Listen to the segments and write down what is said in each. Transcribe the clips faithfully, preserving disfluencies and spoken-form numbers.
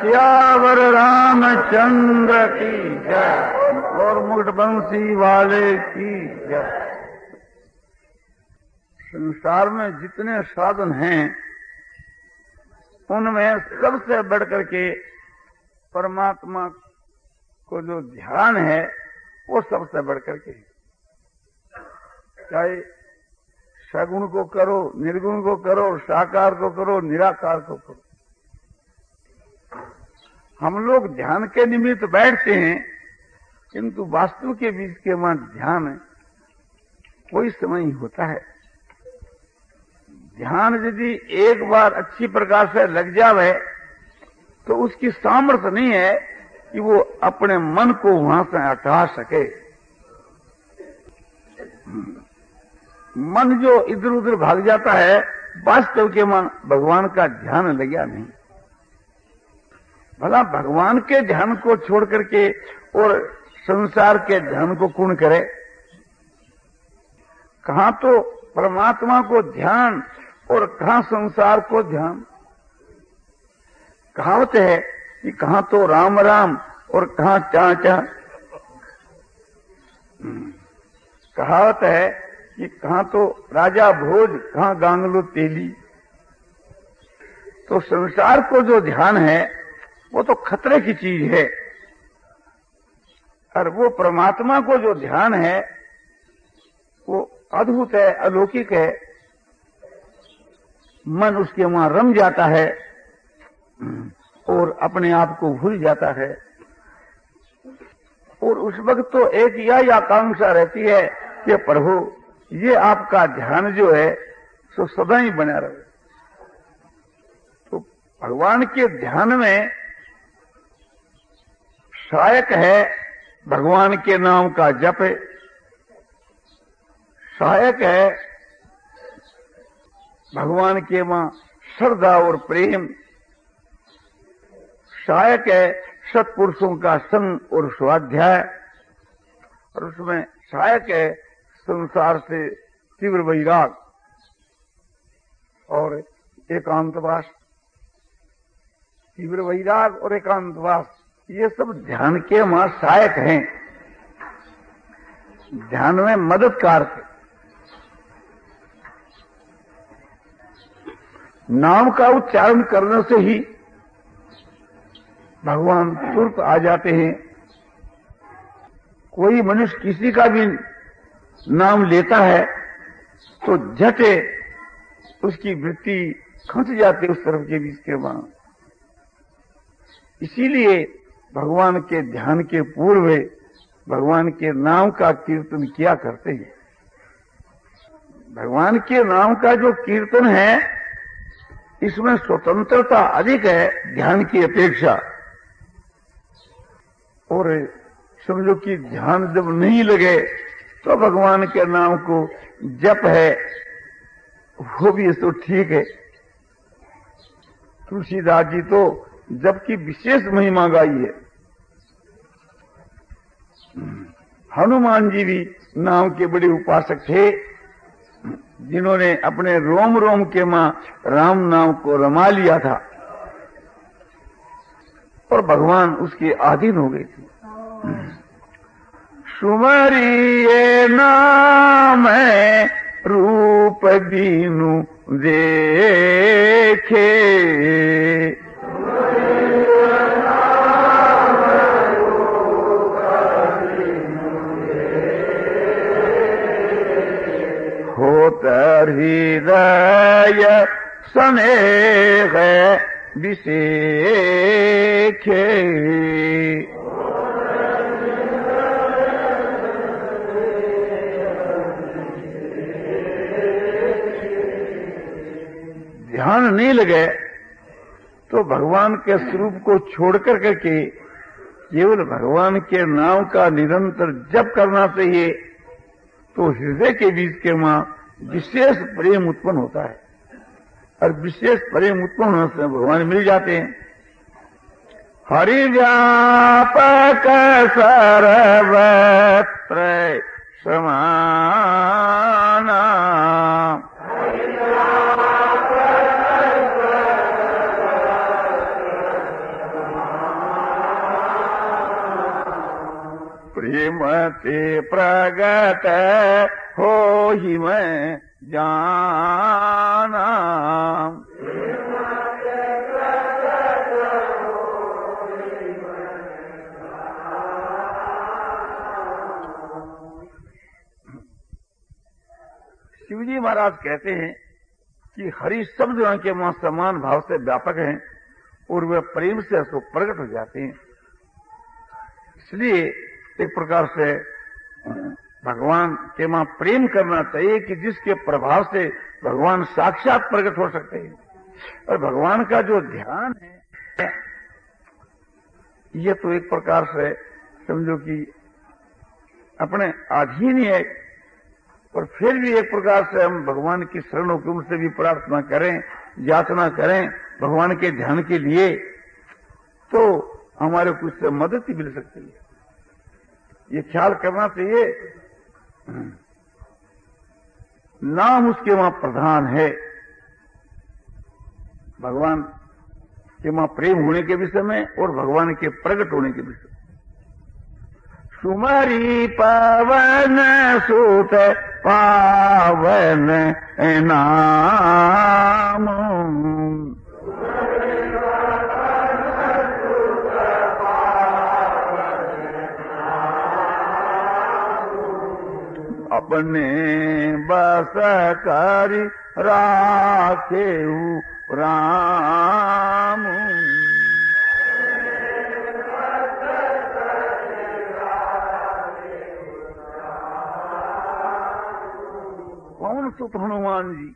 सियावर रामचंद्र की जय और मुकुट बंसी वाले की जय। संसार में जितने साधन हैं उनमें सबसे बढ़कर के परमात्मा को जो ध्यान है वो सबसे बढ़कर के, चाहे सगुण को करो, निर्गुण को करो, साकार को करो, निराकार को करो। हम लोग ध्यान के निमित्त बैठते हैं, किंतु वास्तु के बीच के वहां ध्यान कोई समय ही होता है। ध्यान यदि एक बार अच्छी प्रकार से लग जावे तो उसकी सामर्थ्य नहीं है कि वो अपने मन को वहां से हटा सके। मन जो इधर उधर भाग जाता है, वास्तव के मन भगवान का ध्यान लगा नहीं। भला भगवान के ध्यान को छोड़ करके और संसार के ध्यान को कौन करे? कहां तो परमात्मा को ध्यान और कहां संसार को ध्यान। कहावत है कि कहां तो राम राम और कहां चा चा। कहावत है कि कहां तो राजा भोज, कहां गांगलो तेली। तो संसार को जो ध्यान है वो तो खतरे की चीज है, और वो परमात्मा को जो ध्यान है वो अद्भुत है, अलौकिक है। मन उसके वहां रम जाता है और अपने आप को भूल जाता है। और उस वक्त तो एक यही आकांक्षा रहती है कि प्रभु ये आपका ध्यान जो है सो सदा ही बना रहे। तो भगवान के ध्यान में सहायक है भगवान के नाम का जप, सहायक है भगवान के वहां श्रद्धा और प्रेम, सहायक है सत्पुरुषों का संग और स्वाध्याय, और उसमें सहायक है संसार से तीव्र वैराग और एकांतवास। तीव्र वैराग और एकांतवास ये सब ध्यान के वहां सहायक हैं, ध्यान में मददगार थे। नाम का उच्चारण करने से ही भगवान तुरंत आ जाते हैं। कोई मनुष्य किसी का भी नाम लेता है तो झटे उसकी वृत्ति खंच जाती उस तरफ के बीच के वहां। इसीलिए भगवान के ध्यान के पूर्व भगवान के नाम का कीर्तन किया करते हैं। भगवान के नाम का जो कीर्तन है इसमें स्वतंत्रता अधिक है ध्यान की अपेक्षा। और समझो कि ध्यान जब नहीं लगे तो भगवान के नाम को जप है वो भी तो ठीक है। तुलसीदास जी तो जप की विशेष महिमा गाई है। हनुमान जी भी नाम के बड़े उपासक थे, जिन्होंने अपने रोम रोम के मां राम नाम को रमा लिया था और भगवान उसके अधीन हो गए थे। सुमरिये नाम रूप दीनु देखे, होतर हृदय स्नेह विसेखे। ध्यान नहीं लगे तो भगवान के स्वरूप को छोड़कर करके केवल भगवान के नाम का निरंतर जप करना चाहिए, तो हृदय के बीच के मां विशेष प्रेम उत्पन्न होता है, और विशेष प्रेम उत्पन्न होने से भगवान मिल जाते हैं। हरि व्यापक सर्वत्र समाना, सुमते प्रगट हो ही मैं जाना। शिवजी महाराज कहते हैं कि हरि शब्द के वहां समान भाव से व्यापक हैं और वे प्रेम से उसको प्रकट हो जाते हैं। इसलिए एक प्रकार से भगवान के वहां प्रेम करना चाहिए कि जिसके प्रभाव से भगवान साक्षात प्रकट हो सकते हैं। और भगवान का जो ध्यान है ये तो एक प्रकार से समझो कि अपने अधीन ही है, पर फिर भी एक प्रकार से हम भगवान की शरण होकर उनसे भी प्रार्थना करें, याचना करें भगवान के ध्यान के लिए, तो हमारे को उससे मदद ही मिल सकती है। ये ख्याल करना चाहिए। नाम उसके वहां प्रधान है। भगवान के वहां प्रेम होने के विषय में और भगवान के प्रकट होने के विषय में। सुमरी पवन सुत पावन नाम, अपने बस करि राखेउ राम। कौन सुत हनुमान जी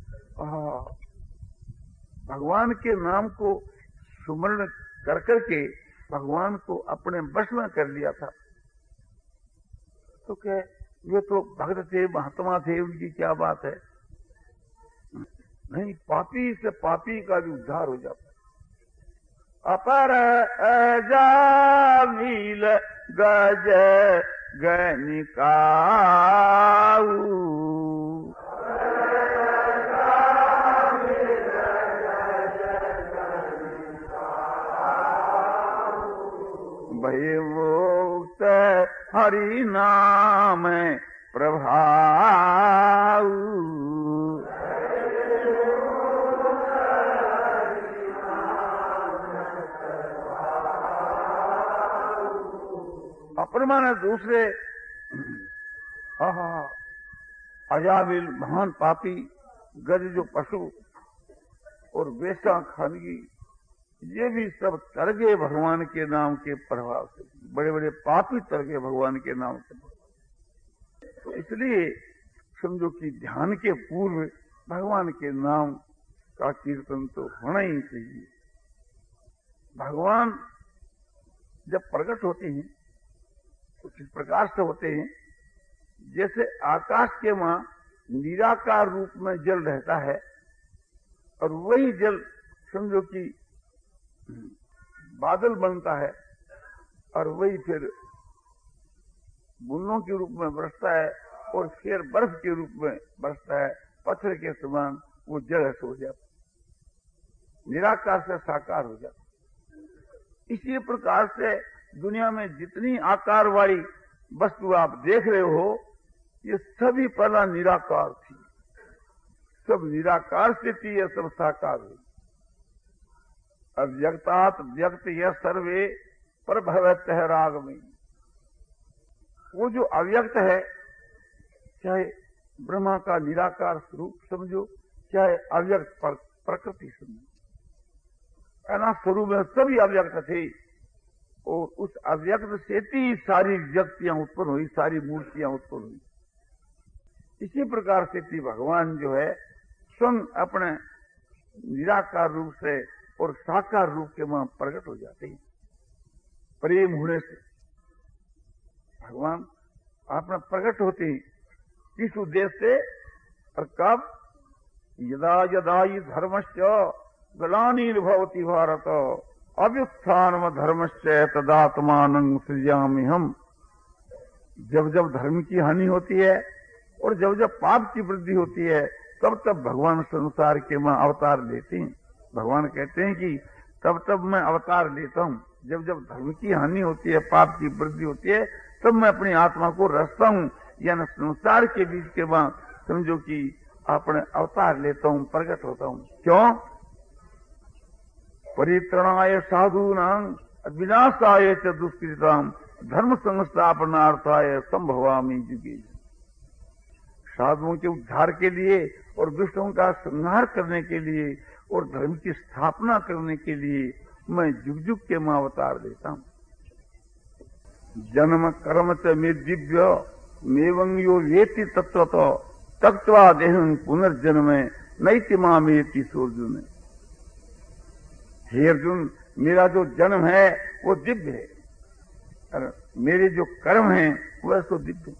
भगवान के नाम को सुमरण कर करके भगवान को अपने वश में कर लिया था। तो क्या वे तो भक्त थे, महात्मा थे, उनकी क्या बात है। नहीं, पापी से पापी का भी उद्धार हो जाता है। अपर अजामिल गज गनिकाऊ, भय मुक्त हरि नाम प्रभाऊ। अपरमाना दूसरे अजामिल महान पापी, गज जो पशु और वेश्या खानगी, ये भी सब तरगे भगवान के नाम के प्रभाव से। बड़े बड़े पापी तरगे भगवान के नाम से। तो इसलिए समझो कि ध्यान के पूर्व भगवान के नाम का कीर्तन तो होना ही चाहिए। भगवान जब प्रकट होते हैं तो किस प्रकार से होते हैं, जैसे आकाश के वहां निराकार रूप में जल रहता है और वही जल समझो कि बादल बनता है और वही फिर बूंदों के रूप में बरसता है और फिर बर्फ के रूप में बरसता है। पत्थर के समान वो जल हो जाता, निराकार से साकार हो जाता। इसी प्रकार से दुनिया में जितनी आकार वाली वस्तु आप देख रहे हो, ये सभी पहला निराकार थी। सब निराकार से थी, ये सब साकार हुई। अव्यक्तात् व्यक्त यह सर्वे पर भवत है राग में। वो जो अव्यक्त है, चाहे ब्रह्मा का निराकार स्वरूप समझो, चाहे अव्यक्त पर प्रकृति समझो, ऐसा स्वरूप में सभी अव्यक्त थे। और उस अव्यक्त से ही सारी व्यक्तियां उत्पन्न हुई, सारी मूर्तियां उत्पन्न हुई। इसी प्रकार से थी भगवान जो है स्वयं अपने निराकार रूप से और साकार रूप के वहां प्रकट हो जाते हैं। प्रेम होने से भगवान अपना प्रकट होते हैं। किस उद्देश्य से और कब? यदा यदा ही धर्मस्य ग्लानिर्भवति भारत अभ्युत्थानम धर्मस्य तदात्मानं सृजामि हम। जब जब धर्म की हानि होती है और जब जब पाप की वृद्धि होती है, तब तब भगवान संसार के वहां अवतार लेते हैं। भगवान कहते हैं कि तब तब मैं अवतार लेता हूं। जब जब धर्म की हानि होती है, पाप की वृद्धि होती है, तब मैं अपनी आत्मा को रचता हूं, यानी संसार के बीच के वहां समझो कि अपने अवतार लेता हूं, प्रकट होता हूं। क्यों? परित्रणाय साधूनां विनाशाय च दुष्कृताम धर्म संस्थापनार्थाय संभवामि युगे। साधुओं के उद्धार के लिए और दुष्टों का संहार करने के लिए और धर्म की स्थापना करने के लिए मैं युग युग के मां अवतार देता हूं। जन्म कर्म च मे दिव्य मेवं यो वेति तत्वतो तत्वा देहं पुनर्जन्म नैति मामेति सोर्जुन। हे अर्जुन, मेरा जो जन्म है वो दिव्य है और मेरे जो कर्म हैं वह तो दिव्य।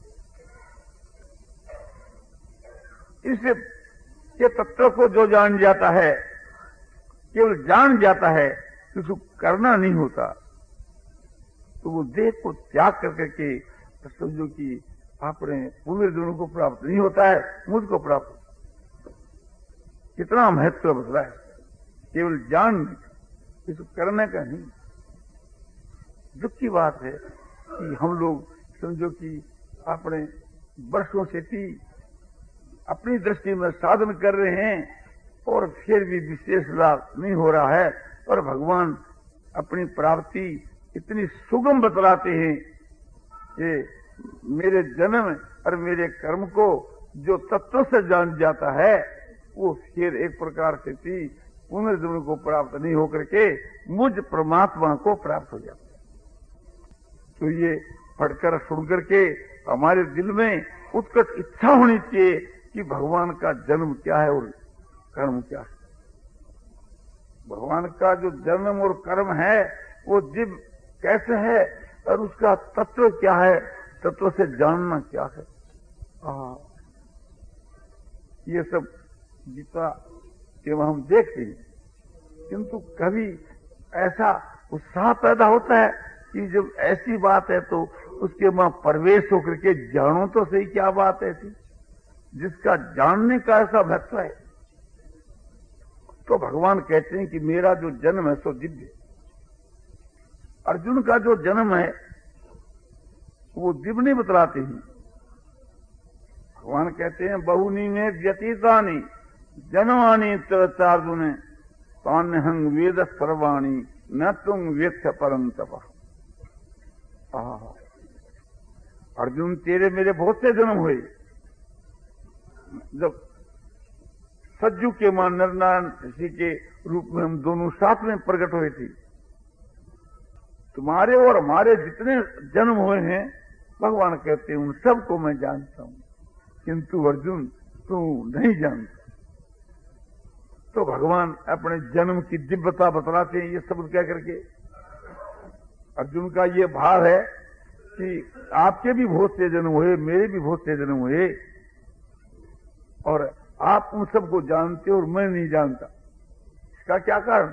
इससे ये तत्व को जो जान जाता है, केवल जान जाता है, उसको करना नहीं होता, तो वो देह को त्याग कर करके समझो कि अपने पुनर्जन्म को प्राप्त नहीं होता है, मुझको प्राप्त होता। कितना महत्व बदला है, केवल जान, इसको करने का नहीं। दुख की बात है कि हम लोग समझो कि अपने वर्षों से थी अपनी दृष्टि में साधन कर रहे हैं और फिर भी विशेष लाभ नहीं हो रहा है, और भगवान अपनी प्राप्ति इतनी सुगम बतलाते हैं कि मेरे जन्म और मेरे कर्म को जो तत्व से जान जाता है वो फिर एक प्रकार से थी पुनर्जन्म को प्राप्त नहीं होकर के मुझ परमात्मा को प्राप्त हो जाता है। तो ये पढ़कर सुनकर के हमारे दिल में उत्कट इच्छा होनी चाहिए कि भगवान का जन्म क्या है और कर्म क्या है। भगवान का जो जन्म और कर्म है वो दिव्य कैसे है और उसका तत्व क्या है, तत्व से जानना क्या है। आ, ये सब गीता के हम देखते हैं, किंतु कभी ऐसा उत्साह पैदा होता है कि जब ऐसी बात है तो उसके वहां प्रवेश होकर के जानो तो सही क्या बात है थी, जिसका जानने का ऐसा महत्व है। तो भगवान कहते हैं कि मेरा जो जन्म है सो दिव्य। अर्जुन का जो जन्म है वो दिव्य नहीं बतलाते हैं। भगवान कहते हैं बहुनी में व्यतीतानी जनवानी तर्जुन तान्यहं वेद सर्वाणी न तुम वेत्थ परम तपः। अर्जुन, तेरे मेरे बहुत से जन्म हुए। जब सज्जू के मां नरनारायण ऋषि के रूप में हम दोनों साथ में प्रकट हुए थे, तुम्हारे और हमारे जितने जन्म हुए हैं भगवान कहते हैं उन सबको मैं जानता हूं, किंतु अर्जुन तू नहीं जानता। तो भगवान अपने जन्म की दिव्यता बतलाते हैं ये शब्द कह करके। अर्जुन का ये भाव है कि आपके भी बहुत से जन्म हुए, मेरे भी बहुत से जन्म हुए, और आप उन सबको जानते हो और मैं नहीं जानता। इसका क्या कारण?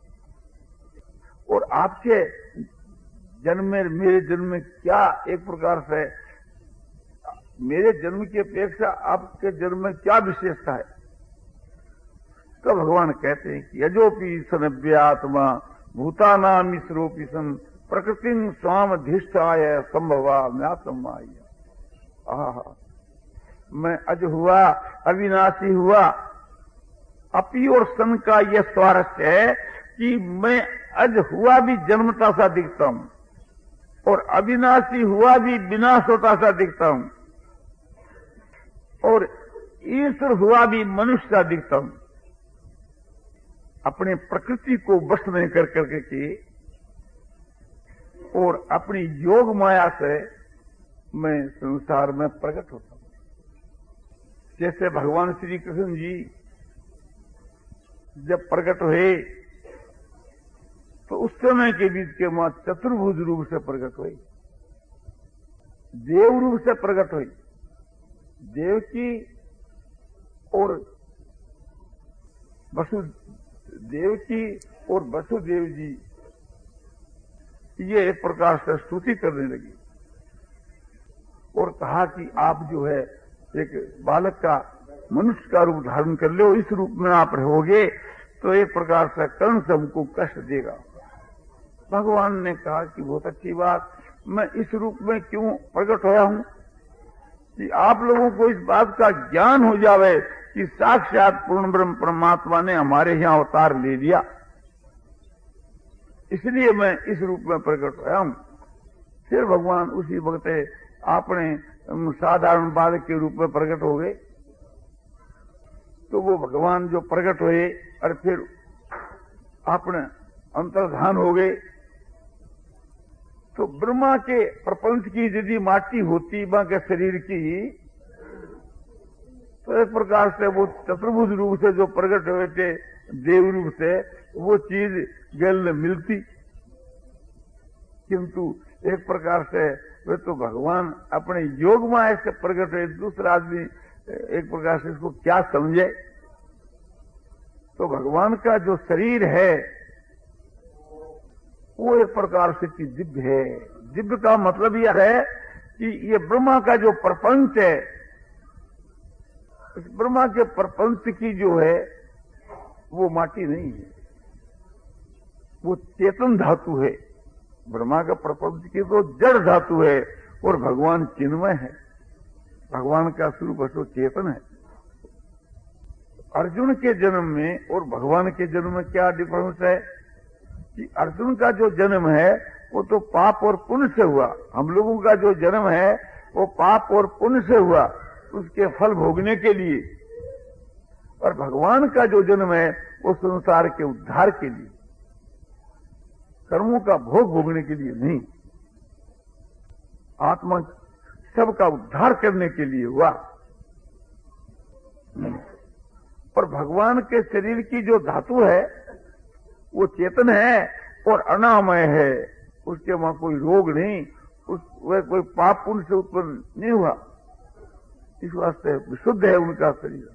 और आपके जन्म में मेरे जन्म में क्या एक प्रकार से, मेरे जन्म की अपेक्षा आपके जन्म में क्या विशेषता है? तो भगवान कहते हैं कि यजोपि सनव्यात्मा भूतानां मिश्रोपि सन प्रकृति स्वाम अधिष्ठाय संभवा म्यात्माय। आहा, मैं अज हुआ, अविनाशी हुआ। अपी और सन का यह स्वारस्य है कि मैं अज हुआ भी जन्मता सा दिखता हूं और अविनाशी हुआ भी विनाश होता सा दिखता हूं और ईश्वर हुआ भी मनुष्य सा दिखता हूं। अपने प्रकृति को वश में कर करके के और अपनी योग माया से मैं संसार में प्रकट होता हूं। जैसे भगवान श्री कृष्ण जी जब प्रकट हुए तो उस समय के बीच के मां चतुर्भुज रूप से प्रकट हुई, देव रूप से प्रकट हुई। देवकी और वसुदेवकी और वसुदेव जी ये एक प्रकार से स्तुति करने लगी और कहा कि आप जो है एक बालक का मनुष्य का रूप धारण कर लो, इस रूप में आप रहोगे तो एक प्रकार से कंस हमको कष्ट देगा। भगवान ने कहा कि बहुत अच्छी बात, मैं इस रूप में क्यों प्रकट होया हूं कि आप लोगों को इस बात का ज्ञान हो जावे कि साक्षात पूर्ण ब्रह्म परमात्मा ने हमारे यहां अवतार ले लिया, इसलिए मैं इस रूप में प्रकट होया हूं। फिर भगवान उसी वक्त आपने साधारण बालक के रूप में प्रकट हो गए। तो वो भगवान जो प्रकट हुए और फिर आपने अंतर्धान हो गए, तो ब्रह्मा के प्रपंच की यदि माटी होती मां के शरीर की, तो एक प्रकार से वो चतुर्भुज रूप से जो प्रकट हुए थे देव रूप से, वो चीज गल मिलती। किंतु एक प्रकार से वे तो भगवान अपने योग में ऐसे प्रकट हुए, दूसरा आदमी एक प्रकार से इसको क्या समझे। तो भगवान का जो शरीर है वो एक प्रकार से कि दिव्य है। दिव्य का मतलब यह है कि ये ब्रह्मा का जो प्रपंच है, इस ब्रह्मा के प्रपंच की जो है वो माटी नहीं है, वो चेतन धातु है। ब्रह्मा का प्रपंच की तो जड़ धातु है और भगवान चिन्मय है। भगवान का स्वरूप तो चेतन है। अर्जुन के जन्म में और भगवान के जन्म में क्या डिफरेंस है कि अर्जुन का जो जन्म है वो तो पाप और पुण्य से हुआ, हम लोगों का जो जन्म है वो पाप और पुण्य से हुआ, उसके फल भोगने के लिए। और भगवान का जो जन्म है वो संसार के उद्धार के लिए, कर्मों का भोग भोगने के लिए नहीं, आत्मा सबका उद्धार करने के लिए हुआ। पर भगवान के शरीर की जो धातु है वो चेतन है और अनामय है, उसके वहां कोई रोग नहीं, उस वह कोई पाप पुण्य से उत्पन्न नहीं हुआ, इस वास्ते विशुद्ध है उनका शरीर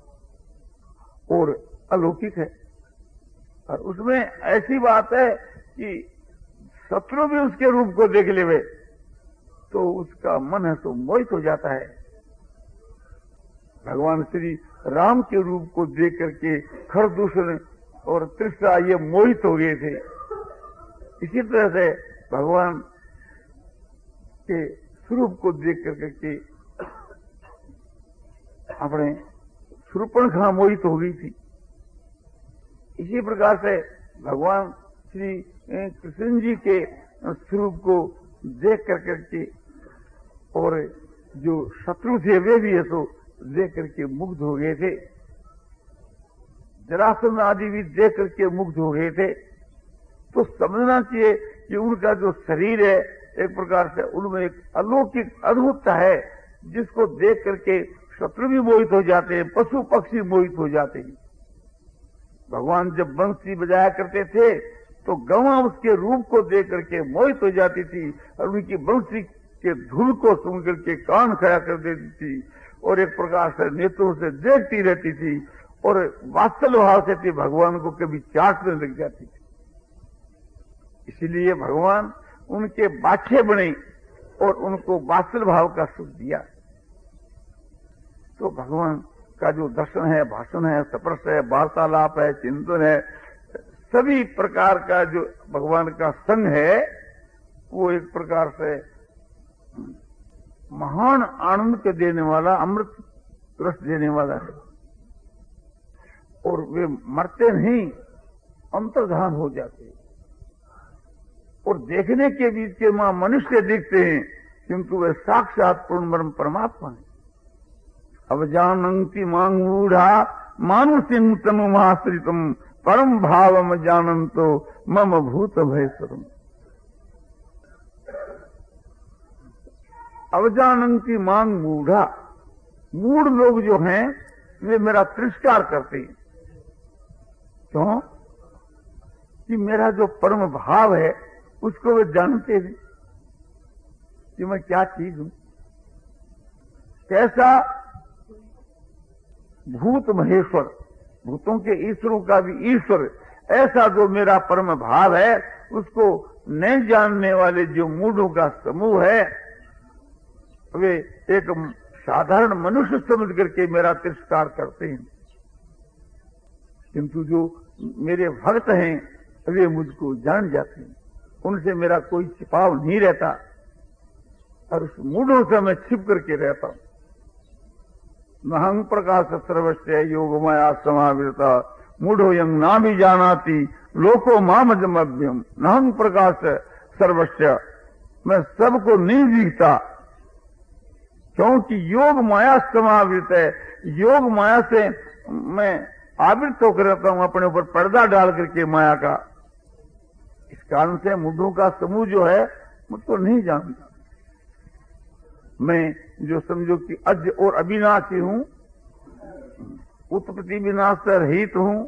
और अलौकिक है। और उसमें ऐसी बात है कि शत्रु भी उसके रूप को देख लेवे तो उसका मन है तो मोहित हो जाता है। भगवान श्री राम के रूप को देख करके खरदूषण और तृष्णा ये मोहित हो गए थे। इसी तरह से भगवान के स्वरूप को देख करके के अपने शूर्पणखा मोहित हो गई थी। इसी प्रकार से भगवान श्री कृष्ण जी के स्वरूप को देख कर करके और जो शत्रु थे वे भी ऐसो देख करके मुग्ध हो गए थे। जरासंध आदि भी देख करके मुग्ध हो गए थे। तो समझना चाहिए कि उनका जो शरीर है एक प्रकार से उनमें एक अलौकिक अद्भुतता है, जिसको देख करके शत्रु भी मोहित हो जाते हैं, पशु पक्षी मोहित हो जाते हैं। भगवान जब बंसी बजाया करते थे तो गवां उसके रूप को देख करके मोहित हो जाती थी और उनकी बंसी के धुन को सुन करके कान खड़ा कर देती थी और एक प्रकार से नेत्रों से देखती रहती थी और वात्सल्य भाव से थी भगवान को कभी चाटने लग जाती थी। इसीलिए भगवान उनके बाछे बने और उनको वात्सल्य भाव का सुख दिया। तो भगवान का जो दर्शन है, भाषण है, स्पर्श है, वार्तालाप है, चिंतन है, सभी प्रकार का जो भगवान का संग है वो एक प्रकार से महान आनंद के देने वाला, अमृत रस देने वाला है। और वे मरते नहीं, अंतर्धान हो जाते हैं। और देखने के बीच के मां मनुष्य दिखते हैं किंतु वे साक्षात पूर्ण ब्रह्म परमात्मा है। अब जानंती मांग मूढ़ा मानुषिं तनुमाश्रितम परम भावम जानंतो मम भूत भयसरम। अवजानंती मांग मूढ़ा, मूढ़ लोग जो हैं वे मेरा तिरस्कार करते हैं। क्यों? कि मेरा जो परम भाव है उसको वे जानते हैं कि मैं क्या चीज हूं। कैसा? भूत महेश्वर, भूतों के ईश्वरों का भी ईश्वर, ऐसा जो मेरा परम भाव है उसको नहीं जानने वाले जो मूढ़ों का समूह है वे एक साधारण मनुष्य समझ करके मेरा तिरस्कार करते हैं। किंतु जो मेरे भक्त हैं वे मुझको जान जाते हैं, उनसे मेरा कोई छिपाव नहीं रहता। और उस मूढ़ों से मैं छिप करके रहता हूं। नहंग प्रकाश सर्वस्य योग माया समावृता मूढ़ो यंग ना भी जानाती लोको मामजमभ्यम। नहंग प्रकाश सर्वस्य, मैं सबको नहीं दिखता, क्योंकि योग माया समावृत है। योग माया से मैं आवृत होकर रहता हूं, अपने ऊपर पर्दा डाल करके माया का। इस कारण से मूढ़ों का समूह जो है मुझको नहीं जानता। मैं जो समझो कि अज और अविनाशी हूं, उत्पत्ति विनाश से रहित हूं,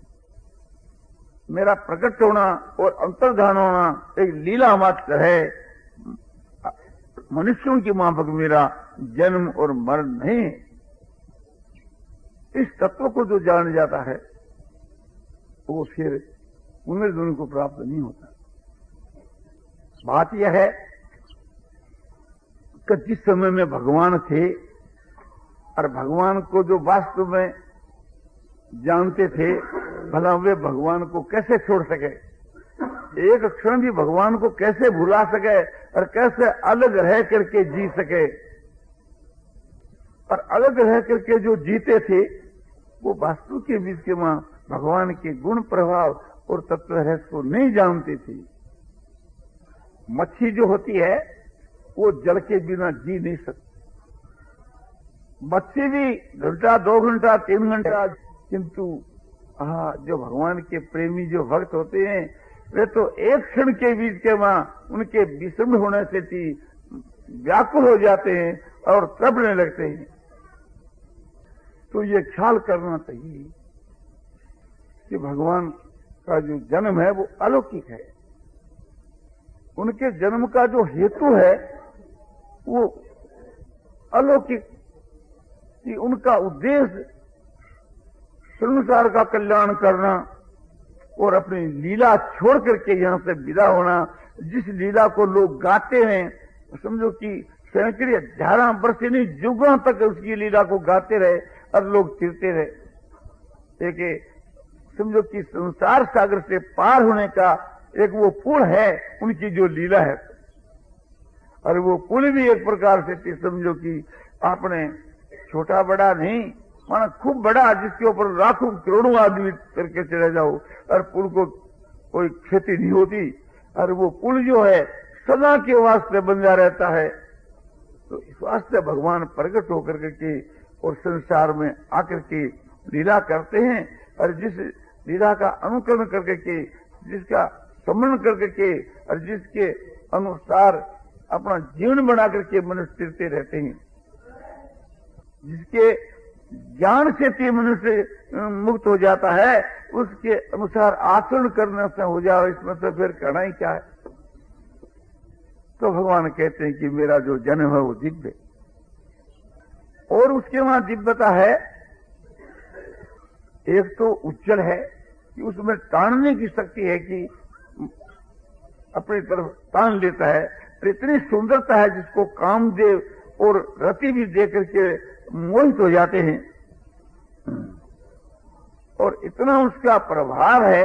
मेरा प्रकट होना और अंतर्धान होना एक लीला मात्र है। मनुष्यों की माफक मेरा जन्म और मरण नहीं। इस तत्व को जो जान जाता है वो फिर पुनर्जन्म को प्राप्त नहीं होता। बात यह है कि जिस समय में भगवान थे और भगवान को जो वास्तव में जानते थे, भला वे भगवान को कैसे छोड़ सके, एक क्षण भी भगवान को कैसे भुला सके और कैसे अलग रह करके जी सके। और अलग रह करके जो जीते थे वो वास्तु के बीच के वहां भगवान के गुण प्रभाव और तत्व रहस्य को नहीं जानते थे। मच्छी जो होती है वो जल के बिना जी नहीं सकती। मच्छी भी घंटा, दो घंटा, तीन घंटा, किंतु हाँ, जो भगवान के प्रेमी जो भक्त होते हैं वे तो एक क्षण के बीच के वहां उनके विषम होने से भी व्याकुल हो जाते हैं और तड़पने लगते हैं। तो ये ख्याल करना चाहिए कि भगवान का जो जन्म है वो अलौकिक है। उनके जन्म का जो हेतु है वो अलौकिक, कि उनका उद्देश्य संसार का कल्याण करना और अपनी लीला छोड़ करके यहां से विदा होना। जिस लीला को लोग गाते हैं, समझो कि सैकड़े हजारों वर्ष नहीं युगों तक उसकी लीला को गाते रहे और लोग चिरते रहे। एक समझो कि संसार सागर से पार होने का एक वो पुल है उनकी जो लीला है। और वो पुल भी एक प्रकार से समझो कि आपने छोटा बड़ा नहीं, माना खूब बड़ा, जिसके ऊपर लाखों करोड़ों आदमी करके चले जाओ और पुल को कोई क्षति नहीं होती। और वो पुल जो है सदा के वास्ते बंधा रहता है। तो इस वास्ते भगवान प्रकट होकर के और संसार में आकर के लीला करते हैं। और जिस लीला का अनुकरण करके के, जिसका स्मरण करके के और जिसके अनुसार अपना जीवन बना करके मनुष्य फिरते रहते हैं, जिसके ज्ञान से भी मनुष्य मुक्त हो जाता है, उसके अनुसार आचरण करने से हो जाए, इसमें से फिर करना ही क्या है। तो भगवान कहते हैं कि मेरा जो जन्म है वो दिव्य, और उसके वहां दिव्यता है। एक तो उज्जवल है कि उसमें तानने की शक्ति है कि अपनी तरफ तान लेता है। इतनी सुंदरता है जिसको कामदेव और रति भी देख करके मोहित हो जाते हैं। और इतना उसका प्रभाव है,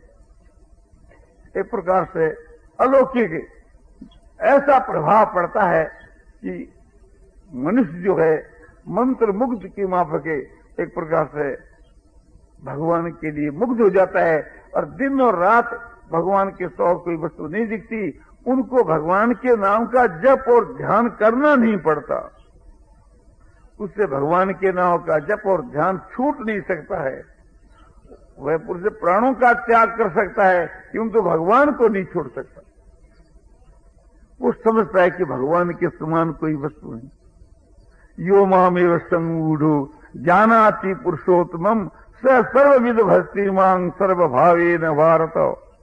एक प्रकार से अलौकिक ऐसा प्रभाव पड़ता है कि मनुष्य जो है मंत्र मुग्ध की माफक एक प्रकार से भगवान के लिए मुग्ध हो जाता है। और दिन और रात भगवान के सौ कोई वस्तु नहीं दिखती, उनको भगवान के नाम का जप और ध्यान करना नहीं पड़ता। उससे भगवान के नाम का जप और ध्यान छूट नहीं सकता है। वह पुरुष प्राणों का त्याग कर सकता है, क्योंकि भगवान को नहीं छोड़ सकता। वो समझता है कि भगवान के समान कोई वस्तु नहीं। यो मामेव संगूढ़ो जानाति पुरुषोत्तमम स सर्वविद भक्ति मांग सर्वभावे न भारत।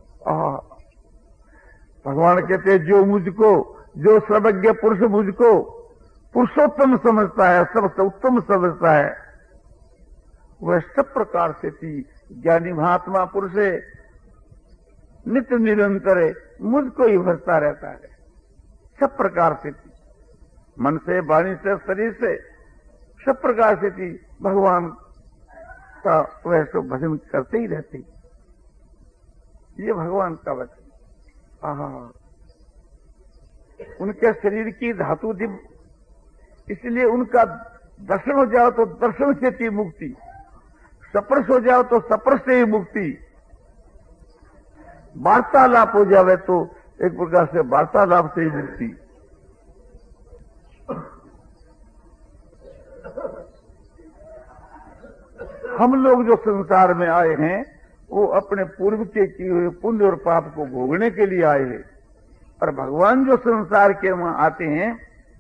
भगवान कहते हैं जो मुझको, जो सर्वज्ञ पुरुष मुझको पुरुषोत्तम समझता है, सबसे उत्तम समझता है, वह सब प्रकार से थी ज्ञानी महात्मा पुरुष है, नित्य निरंतर मुझको ही भरता रहता है। सब प्रकार से थी, मन से, वाणी से, शरीर से, सब प्रकार से थी भगवान का वह तो भजन करते ही रहते। ये भगवान का वचन। आहा, उनके शरीर की धातु दिव्य, इसलिए उनका दर्शन हो जाओ तो दर्शन से थी मुक्ति, स्पर्श हो जाओ तो स्पर्श से ही मुक्ति, वार्तालाप हो जावे तो एक प्रकार से वार्तालाप से ही मुक्ति। हम लोग जो संसार में आए हैं वो अपने पूर्व के किए हुए पुण्य और पाप को भोगने के लिए आए हैं, और भगवान जो संसार के वहां आते हैं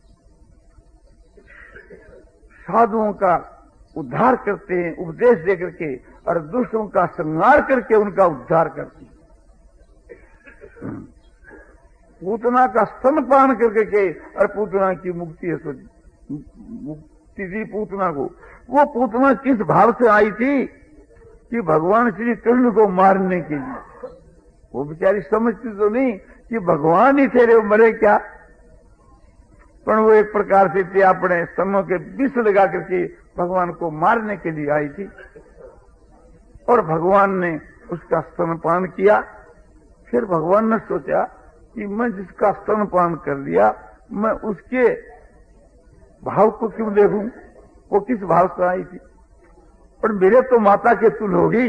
साधुओं का उद्धार करते हैं उपदेश दे करके, और दुष्टों का संहार करके उनका उद्धार करते हैं। पूतना का स्तनपान करके के और पूतना की मुक्ति है, तो मुक्ति दी पूतना को। वो पूतना किस भाव से आई थी कि भगवान श्री कृष्ण को मारने के लिए। वो बेचारी समझती तो नहीं कि भगवान ही थे, रे मरे क्या, पर वो एक प्रकार से थी अपने स्तनों के विष लगा करके भगवान को मारने के लिए आई थी, और भगवान ने उसका स्तनपान किया। फिर भगवान ने सोचा कि मैं जिसका स्तनपान कर लिया मैं उसके भाव को क्यों देखूं, वो किस भाव से आई थी, पर मेरे तो माता के तुल होगी,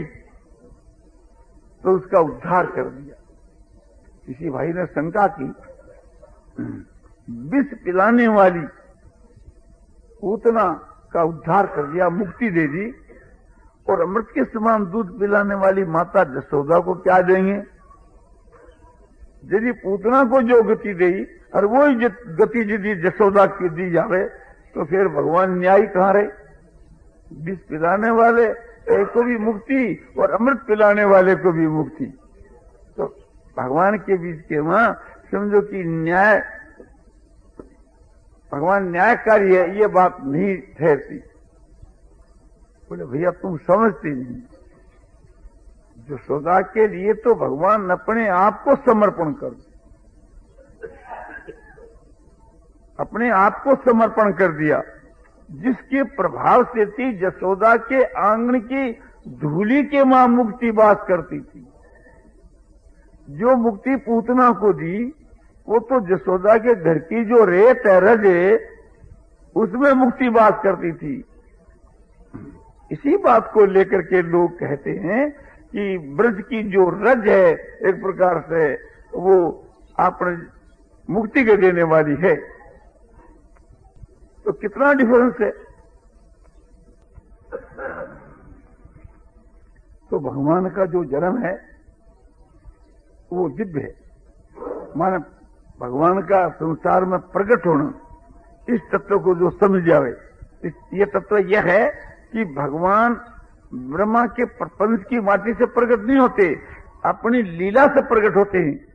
तो उसका उद्धार कर दिया। किसी भाई ने शंका की, विष पिलाने वाली पूतना का उद्धार कर दिया, मुक्ति दे दी, और अमृत के समान दूध पिलाने वाली माता जसोदा को क्या देंगे। यदि पूतना को जो गति दी और वो गति यदि जसोदा की दी जावे तो फिर भगवान न्यायी कहां रहे। विष पिलाने वाले को भी मुक्ति और अमृत पिलाने वाले को भी मुक्ति, तो भगवान के बीच के वहां समझो कि न्याय, भगवान न्यायकारी है, ये बात नहीं ठहरती। बोले भैया तुम समझती नहीं, जो सौदा के लिए तो भगवान अपने आप को समर्पण कर अपने आप को समर्पण कर दिया, जिसके प्रभाव से थी जसोदा के आंगन की धूली के मां मुक्ति वास करती थी। जो मुक्ति पूतना को दी वो तो जसोदा के घर की जो रेत है, रज है, उसमें मुक्ति वास करती थी। इसी बात को लेकर के लोग कहते हैं कि ब्रज की जो रज है एक प्रकार से वो आपने मुक्ति के देने वाली है। तो कितना डिफरेंस है। तो भगवान का जो जन्म है वो दिव्य है, माने भगवान का संसार में प्रकट होना, इस तत्व को जो समझ जावे, ये तत्व यह है कि भगवान ब्रह्मा के प्रपंच की माटी से प्रकट नहीं होते, अपनी लीला से प्रकट होते हैं।